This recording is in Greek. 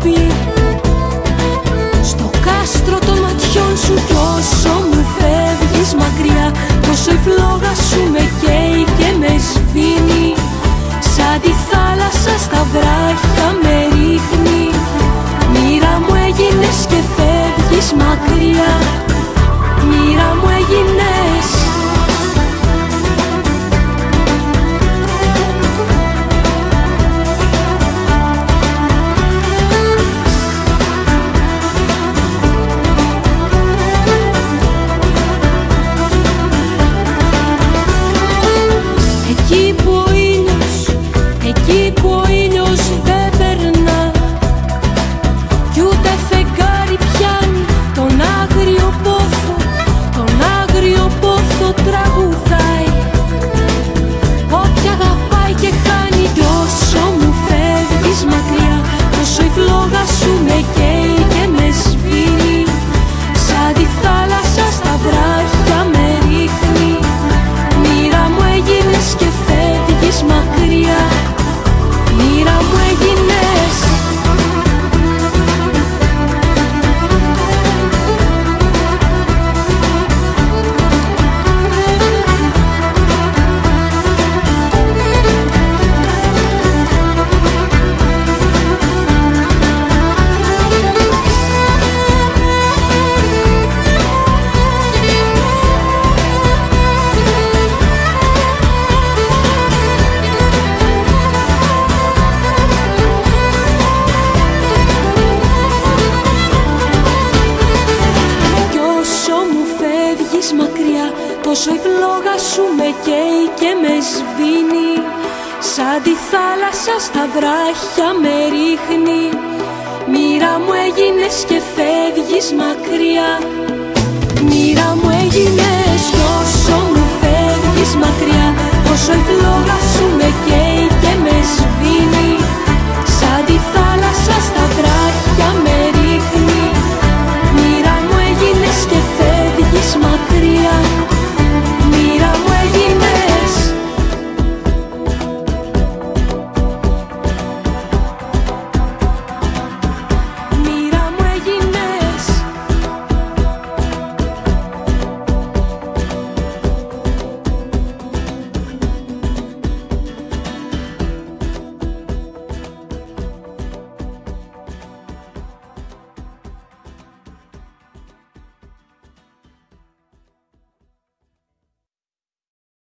αγάπη. Στο κάστρο των ματιών σου κι όσο μου φεύγεις μακριά, τόσο η φλόγα σου με καίει και με σβήνει. Σαν τη θάλασσα στα βράχια με ρίχνει. Μοίρα μου έγινες και φεύγεις μακριά. Μοίρα μου έγινες. Εκεί που ο ήλιος δεν περνά κι ούτε φεγγάρι πιάνει τον άγριο πόθο, τον άγριο πόθο τραγουδάει. Όποια αγαπάει και χάνει κι όσο μου φεύγεις μακριά, τόσο η φλόγα σου με καίει και με σβήνει. Σαν τη θάλασσα στα βράχια με ρίχνει. Μοίρα μου έγινες και φεύγεις μακριά. Μοίρα μου έγινες. Τόσο η φλόγα σου με καίει και με σβήνει. Σαν τη θάλασσα στα βράχια με ρίχνει. Μοίρα μου έγινες και φεύγεις μακριά. Μοίρα μου έγινες κι όσο μου φεύγεις μακριά, τόσο η φλόγα σου με καίει